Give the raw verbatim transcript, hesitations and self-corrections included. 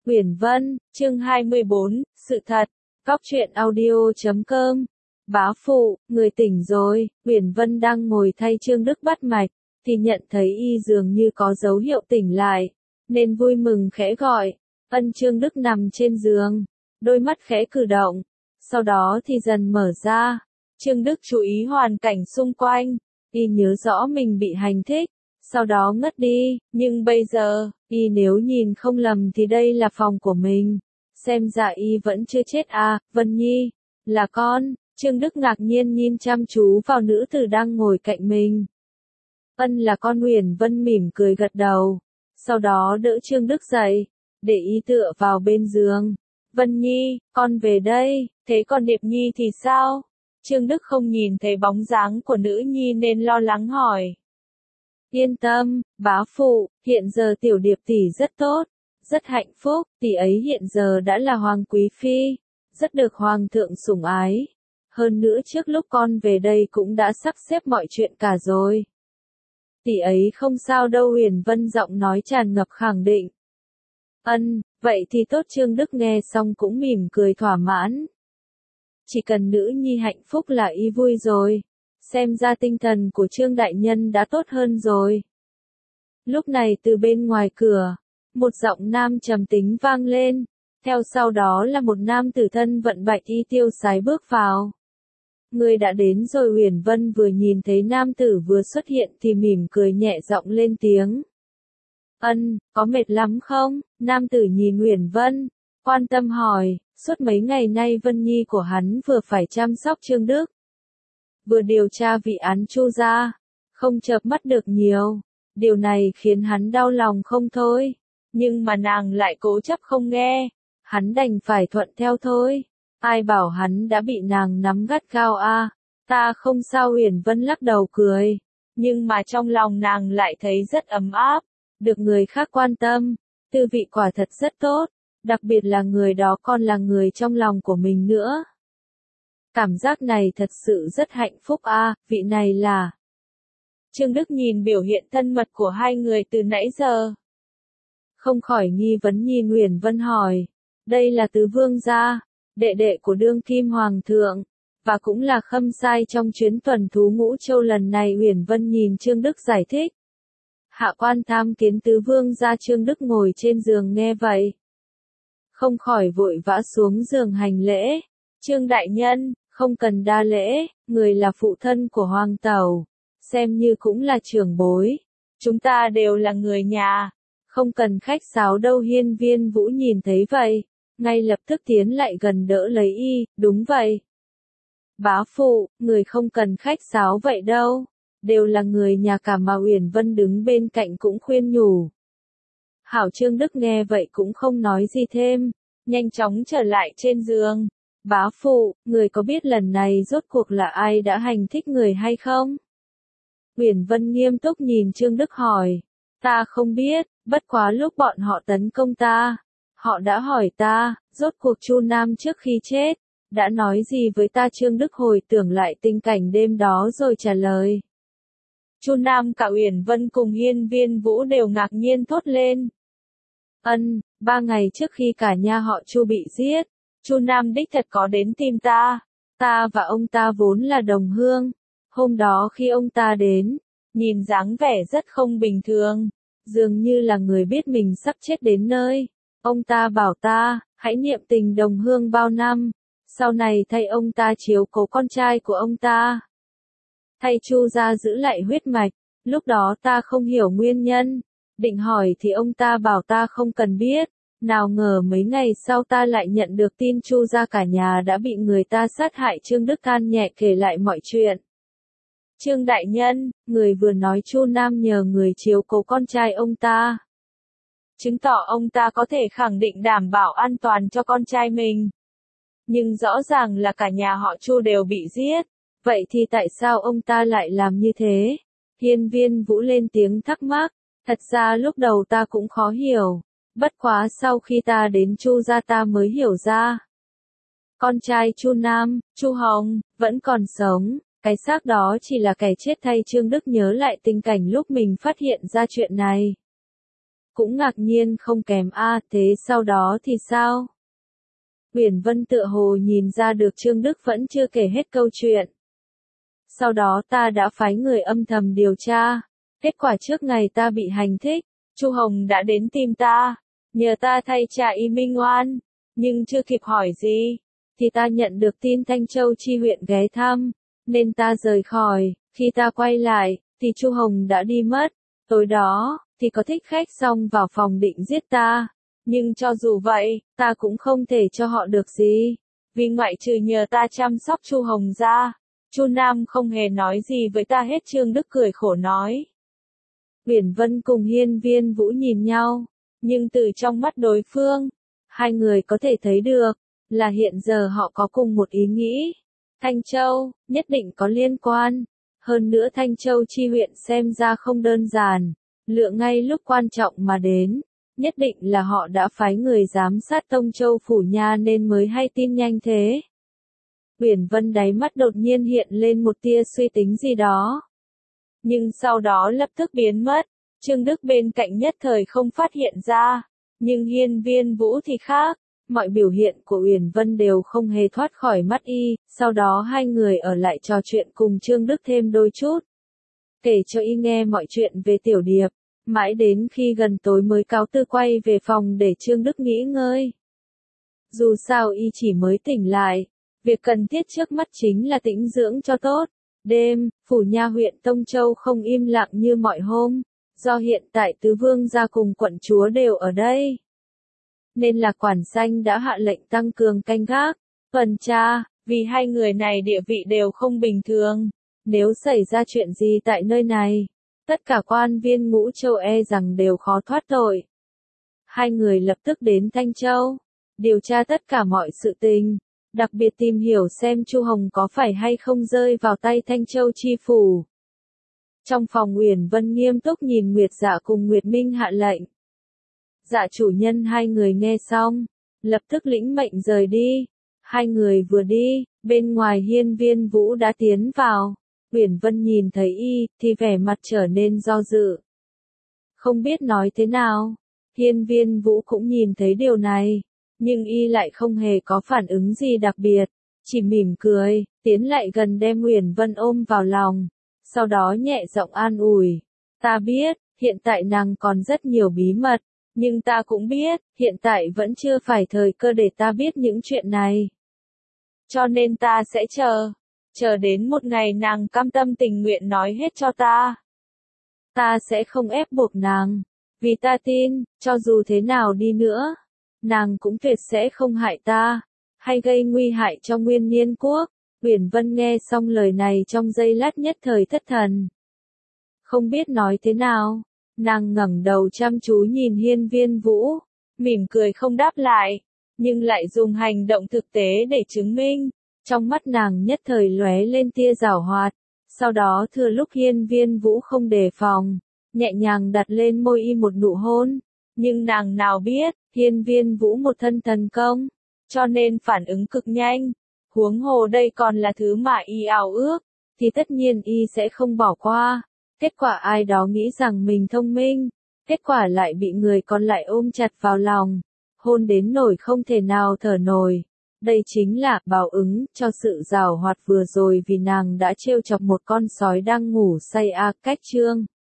Uyển Vân, chương hai mươi bốn, sự thật. Góc truyện audio chấm com. Bá phụ, người tỉnh rồi. Uyển Vân đang ngồi thay Trương Đức bắt mạch, thì nhận thấy y dường như có dấu hiệu tỉnh lại, nên vui mừng khẽ gọi. Ân. Trương Đức nằm trên giường, đôi mắt khẽ cử động, sau đó thì dần mở ra. Trương Đức chú ý hoàn cảnh xung quanh, y nhớ rõ mình bị hành thích, sau đó ngất đi, nhưng bây giờ, y nếu nhìn không lầm thì đây là phòng của mình. Xem ra y vẫn chưa chết à. Vân Nhi, là con. Trương Đức ngạc nhiên nhìn chăm chú vào nữ tử đang ngồi cạnh mình. Ân, là con. Uyển Vân mỉm cười gật đầu, sau đó đỡ Trương Đức dậy, để y tựa vào bên giường. Vân Nhi, con về đây. Thế còn Điệp Nhi thì sao? Trương Đức không nhìn thấy bóng dáng của nữ nhi nên lo lắng hỏi. Yên tâm, bá phụ, hiện giờ tiểu Điệp tỷ rất tốt, rất hạnh phúc, tỷ ấy hiện giờ đã là hoàng quý phi, rất được hoàng thượng sủng ái. Hơn nữa trước lúc con về đây cũng đã sắp xếp mọi chuyện cả rồi. Tỷ ấy không sao đâu. Uyển Vân giọng nói tràn ngập khẳng định. Ân, vậy thì tốt. Trương Đức nghe xong cũng mỉm cười thỏa mãn. Chỉ cần nữ nhi hạnh phúc là y vui rồi. Xem ra tinh thần của Trương đại nhân đã tốt hơn rồi. Lúc này từ bên ngoài cửa, một giọng nam trầm tính vang lên, theo sau đó là một nam tử thân vận bạch y tiêu sái bước vào. Người đã đến rồi. Uyển Vân vừa nhìn thấy nam tử vừa xuất hiện thì mỉm cười nhẹ giọng lên tiếng. Ân, có mệt lắm không? Nam tử nhìn Uyển Vân, quan tâm hỏi. Suốt mấy ngày nay Vân Nhi của hắn vừa phải chăm sóc Trương Đức, vừa điều tra vị án Chu gia, không chợp mắt được nhiều. Điều này khiến hắn đau lòng không thôi, nhưng mà nàng lại cố chấp không nghe, hắn đành phải thuận theo thôi. Ai bảo hắn đã bị nàng nắm gắt gao a? Ta không sao. Uyển Vân lắc đầu cười, nhưng mà trong lòng nàng lại thấy rất ấm áp, được người khác quan tâm, tư vị quả thật rất tốt, đặc biệt là người đó còn là người trong lòng của mình nữa. Cảm giác này thật sự rất hạnh phúc a. Vị này là... Trương Đức nhìn biểu hiện thân mật của hai người từ nãy giờ, không khỏi nghi vấn nhìn Uyển Vân hỏi. Đây là Tứ Vương gia, đệ đệ của đương kim hoàng thượng, và cũng là khâm sai trong chuyến tuần thú Ngũ Châu lần này. Uyển Vân nhìn Trương Đức giải thích. Hạ quan tham kiến Tứ Vương gia. Trương Đức ngồi trên giường nghe vậy, không khỏi vội vã xuống giường hành lễ. Trương đại nhân, không cần đa lễ, người là phụ thân của hoàng tẩu, xem như cũng là trưởng bối. Chúng ta đều là người nhà, không cần khách sáo đâu. Hiên Viên Vũ nhìn thấy vậy, ngay lập tức tiến lại gần đỡ lấy y. Đúng vậy. Bá phụ, người không cần khách sáo vậy đâu, đều là người nhà cả mà. Uyển Vân đứng bên cạnh cũng khuyên nhủ. Hảo. Trương Đức nghe vậy cũng không nói gì thêm, nhanh chóng trở lại trên giường. Bá phụ, người có biết lần này rốt cuộc là ai đã hành thích người hay không? Uyển Vân nghiêm túc nhìn Trương Đức hỏi. Ta không biết, bất quá lúc bọn họ tấn công ta, họ đã hỏi ta, rốt cuộc Chu Nam trước khi chết, đã nói gì với ta? Trương Đức hồi tưởng lại tình cảnh đêm đó rồi trả lời. Chu Nam. Cả Uyển Vân cùng Hiên Viên Vũ đều ngạc nhiên thốt lên. Ân, ba ngày trước khi cả nhà họ Chu bị giết, Chu Nam đích thật có đến tìm ta. Ta và ông ta vốn là đồng hương. Hôm đó khi ông ta đến, nhìn dáng vẻ rất không bình thường, dường như là người biết mình sắp chết đến nơi. Ông ta bảo ta, hãy niệm tình đồng hương bao năm, sau này thay ông ta chiếu cố con trai của ông ta, thay Chu gia giữ lại huyết mạch. Lúc đó ta không hiểu nguyên nhân, định hỏi thì ông ta bảo ta không cần biết. Nào ngờ mấy ngày sau ta lại nhận được tin Chu gia cả nhà đã bị người ta sát hại. Trương Đức than nhẹ kể lại mọi chuyện. Trương đại nhân, người vừa nói Chu Nam nhờ người chiếu cố con trai ông ta, chứng tỏ ông ta có thể khẳng định đảm bảo an toàn cho con trai mình. Nhưng rõ ràng là cả nhà họ Chu đều bị giết, vậy thì tại sao ông ta lại làm như thế? Hiên Viên Vũ lên tiếng thắc mắc. Thật ra lúc đầu ta cũng khó hiểu, bất quá sau khi ta đến Chu gia ta mới hiểu ra. Con trai Chu Nam, Chu Hồng, vẫn còn sống, cái xác đó chỉ là kẻ chết thay. Trương Đức nhớ lại tình cảnh lúc mình phát hiện ra chuyện này. cũng ngạc nhiên không kém a, thế sau đó thì sao? Uyển Vân tựa hồ nhìn ra được Trương Đức vẫn chưa kể hết câu chuyện. Sau đó ta đã phái người âm thầm điều tra, kết quả trước ngày ta bị hành thích, Chu Hồng đã đến tìm ta, nhờ ta thay trả y minh oan, nhưng chưa kịp hỏi gì, thì ta nhận được tin Thanh Châu chi huyện ghé thăm, nên ta rời khỏi, khi ta quay lại, thì Chu Hồng đã đi mất, tối đó, thì có thích khách xông vào phòng định giết ta, nhưng cho dù vậy, ta cũng không thể cho họ được gì, vì ngoại trừ nhờ ta chăm sóc Chu Hồng ra, Chu Nam không hề nói gì với ta hết. Trương Đức cười khổ nói. Uyển Vân cùng Hiên Viên Vũ nhìn nhau, nhưng từ trong mắt đối phương, hai người có thể thấy được, là hiện giờ họ có cùng một ý nghĩ. Thanh Châu, nhất định có liên quan. Hơn nữa Thanh Châu chi huyện xem ra không đơn giản, lựa ngay lúc quan trọng mà đến. Nhất định là họ đã phái người giám sát Tông Châu phủ nha nên mới hay tin nhanh thế. Uyển Vân đáy mắt đột nhiên hiện lên một tia suy tính gì đó. Nhưng sau đó lập tức biến mất, Trương Đức bên cạnh nhất thời không phát hiện ra, nhưng Hiên Viên Vũ thì khác, mọi biểu hiện của Uyển Vân đều không hề thoát khỏi mắt y, sau đó hai người ở lại trò chuyện cùng Trương Đức thêm đôi chút. Kể cho y nghe mọi chuyện về Tiểu Điệp, mãi đến khi gần tối mới cáo từ quay về phòng để Trương Đức nghỉ ngơi. Dù sao y chỉ mới tỉnh lại, việc cần thiết trước mắt chính là tĩnh dưỡng cho tốt. Đêm, phủ nha huyện Tông Châu không im lặng như mọi hôm, do hiện tại tứ vương gia cùng quận chúa đều ở đây. Nên là quản sanh đã hạ lệnh tăng cường canh gác, tuần tra, vì hai người này địa vị đều không bình thường. Nếu xảy ra chuyện gì tại nơi này, tất cả quan viên Ngũ Châu e rằng đều khó thoát tội. Hai người lập tức đến Thanh Châu, điều tra tất cả mọi sự tình. Đặc biệt tìm hiểu xem Chu Hồng có phải hay không rơi vào tay Thanh Châu chi phủ. Trong phòng Uyển Vân nghiêm túc nhìn Nguyệt Dạ cùng Nguyệt Minh hạ lệnh. Dạ chủ nhân hai người nghe xong, lập tức lĩnh mệnh rời đi. Hai người vừa đi, bên ngoài Hiên Viên Vũ đã tiến vào. Uyển Vân nhìn thấy y, thì vẻ mặt trở nên do dự. Không biết nói thế nào. Hiên Viên Vũ cũng nhìn thấy điều này. Nhưng y lại không hề có phản ứng gì đặc biệt, chỉ mỉm cười, tiến lại gần đem Uyển Vân ôm vào lòng, sau đó nhẹ giọng an ủi. Ta biết, hiện tại nàng còn rất nhiều bí mật, nhưng ta cũng biết, hiện tại vẫn chưa phải thời cơ để ta biết những chuyện này. Cho nên ta sẽ chờ, chờ đến một ngày nàng cam tâm tình nguyện nói hết cho ta. Ta sẽ không ép buộc nàng, vì ta tin, cho dù thế nào đi nữa, nàng cũng tuyệt sẽ không hại ta, hay gây nguy hại cho Nguyên Niên Quốc. Uyển Vân nghe xong lời này trong giây lát nhất thời thất thần. Không biết nói thế nào, nàng ngẩng đầu chăm chú nhìn Hiên Viên Vũ, mỉm cười không đáp lại, nhưng lại dùng hành động thực tế để chứng minh. Trong mắt nàng nhất thời lóe lên tia giảo hoạt, sau đó thừa lúc Hiên Viên Vũ không đề phòng, nhẹ nhàng đặt lên môi y một nụ hôn. Nhưng nàng nào biết, Hiên Viên Vũ một thân thần công, cho nên phản ứng cực nhanh. Huống hồ đây còn là thứ mà y ao ước, thì tất nhiên y sẽ không bỏ qua. Kết quả ai đó nghĩ rằng mình thông minh, kết quả lại bị người còn lại ôm chặt vào lòng, hôn đến nổi không thể nào thở nổi. Đây chính là báo ứng cho sự giảo hoạt vừa rồi vì nàng đã trêu chọc một con sói đang ngủ say a. Cách chương